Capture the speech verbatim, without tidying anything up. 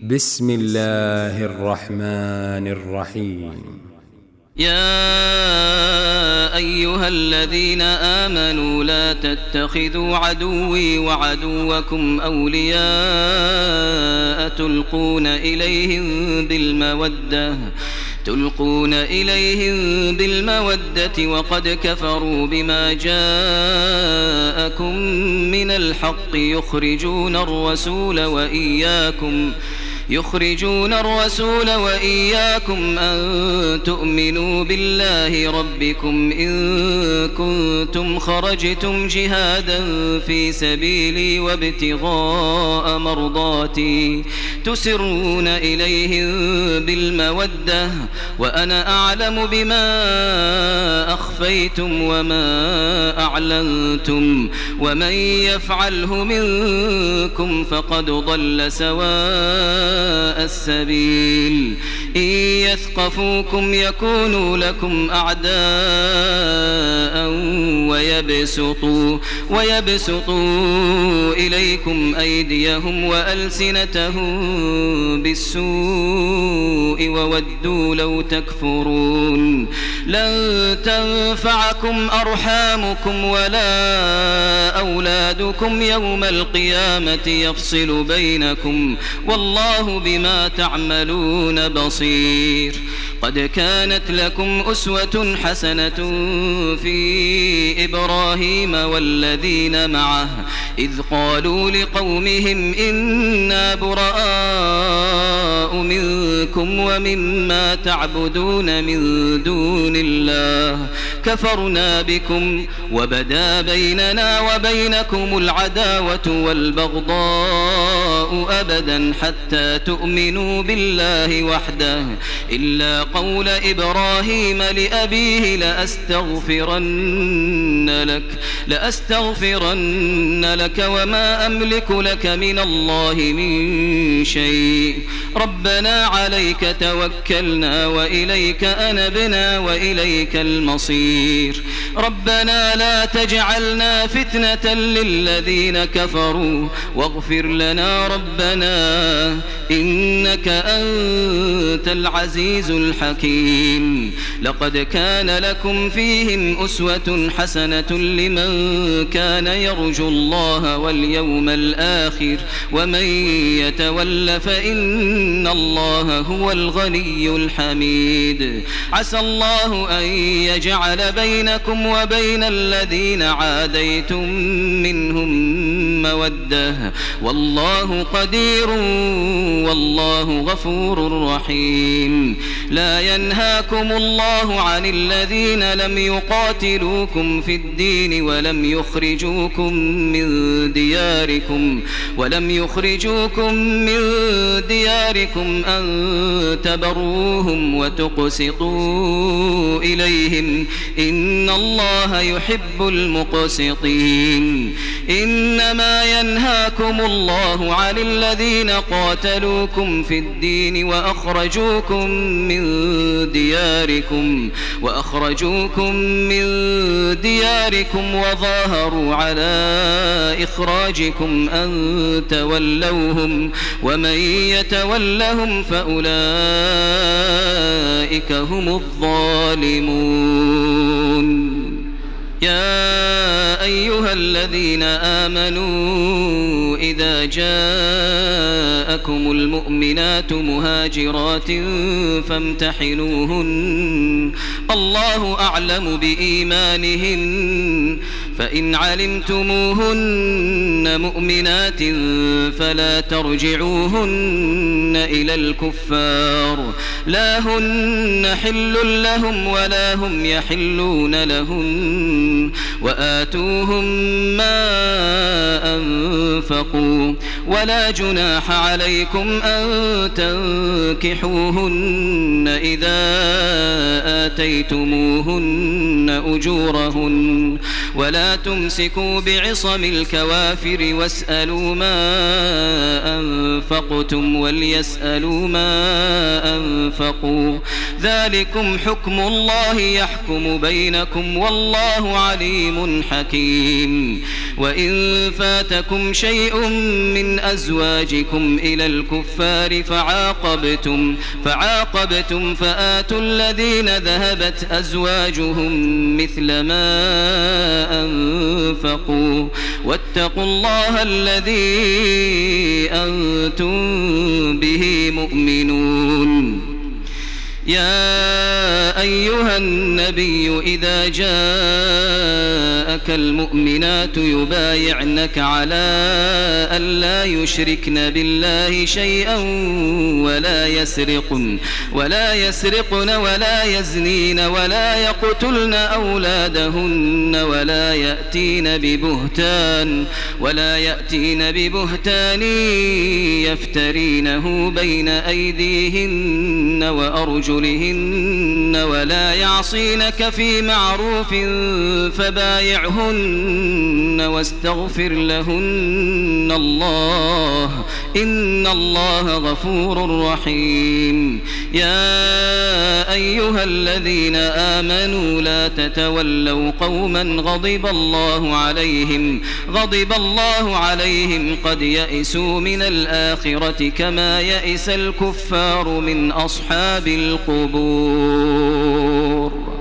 بسم الله الرحمن الرحيم. يا أيها الذين آمنوا لا تتخذوا عدوي وعدوكم أولياء تلقون إليهم بالمودة تلقون إليهم بالمودة وقد كفروا بما جاءكم من الحق يخرجون الرسول وإياكم يخرجون الرسول وإياكم أن تؤمنوا بالله ربكم إن كنتم خرجتم جهادا في سبيلي وابتغاء مرضاتي تسرون إليهم بالمودة وأنا أعلم بما أخفيتم وما أعلنتم ومن يفعله منكم فقد ضل سواء السبيل. إن يثقفوكم يكونوا لكم أعداء ويبسطوا, ويبسطوا إليكم أيديهم وألسنتهم بالسوء وودوا لو تكفرون. لن تنفعكم أرحامكم ولا أولادكم يوم القيامة يفصل بينكم والله بما تعملون بصير. قد كانت لكم أسوة حسنة في إبراهيم والذين معه إذ قالوا لقومهم إنا براء منكم ومما تعبدون من دون الله كفرنا بكم وبدا بيننا وبينكم العداوة والبغضاء أبدا حتى تؤمنوا بالله وحده إلا قول إبراهيم لأبيه لأستغفرن لك لأستغفرن لك وما أملك لك من الله من شيء ربنا عليك توكلنا وإليك أنبنا وإليك المصير. ربنا لا تجعلنا فتنة للذين كفروا واغفر لنا ربنا إنك أنت العزيز الحكيم. لقد كان لكم فيهم أسوة حسنة لمن كان يرجو الله واليوم الآخر ومن يتول فإن الله هو الغني الحميد. عسى الله أن يجعل بينكم وبين الذين عاديتم منهم مودة والله قدير والله غفور رحيم. لا ينهاكم الله عن الذين لم يقاتلوكم في الدين ولم يخرجوكم من دياركم ولم يخرجوكم من دياركم أن تبروهم وتقسطوا إليهم إن الله يحب المقسطين. إنما ينهاكم الله عن الذين قاتلوكم في الدين وأخرجوكم من دياركم وأخرجوكم من دياركم وظاهروا على إخراجكم أن تولوهم ومن يتولهم فأولئك هم الظالمون. يا أيها الذين آمنوا إذا جاءكم المؤمنات مهاجرات فامتحنوهن الله أعلم بإيمانهن فإن علمتموهن مؤمنات فلا ترجعوهن إلى الكفار لا هن حل لهم ولا هم يحلون لهن وآتوهم ما أنفقوا ولا جناح عليكم أن تنكحوهن إذا آتيتموهن أجورهن ولا تمسكوا بعصم الكوافر واسألوا ما أنفقتم وليسألوا ما أنفقوا ذلكم حكم الله يحكم بينكم والله عليم حكيم. وإن فاتكم شيء من أزواجكم إلى الكفار فعاقبتم فعاقبتم فآتوا الذين ذهبت أزواجهم مثل ما أنفقوا واتقوا الله الذي أنتم به مؤمنون. يا أيها النبي إذا جاءك المؤمنات يبايعنك على أن لا يشركن بالله شيئا ولا يسرقن ولا يسرقن ولا يزنين ولا يقتلن أولادهن ولا يأتين ببهتان ولا يأتين ببهتان يفترينه بين أيديهن وأرجلهن ولا يعصينك في معروف فبايعهن واستغفر لهن الله إن الله غفور رحيم. يا أيها الذين آمنوا لا تتولوا قوما غضب الله عليهم غضب الله عليهم قد يئسوا من الآخرة كما يئس الكفار من أصحاب القبور.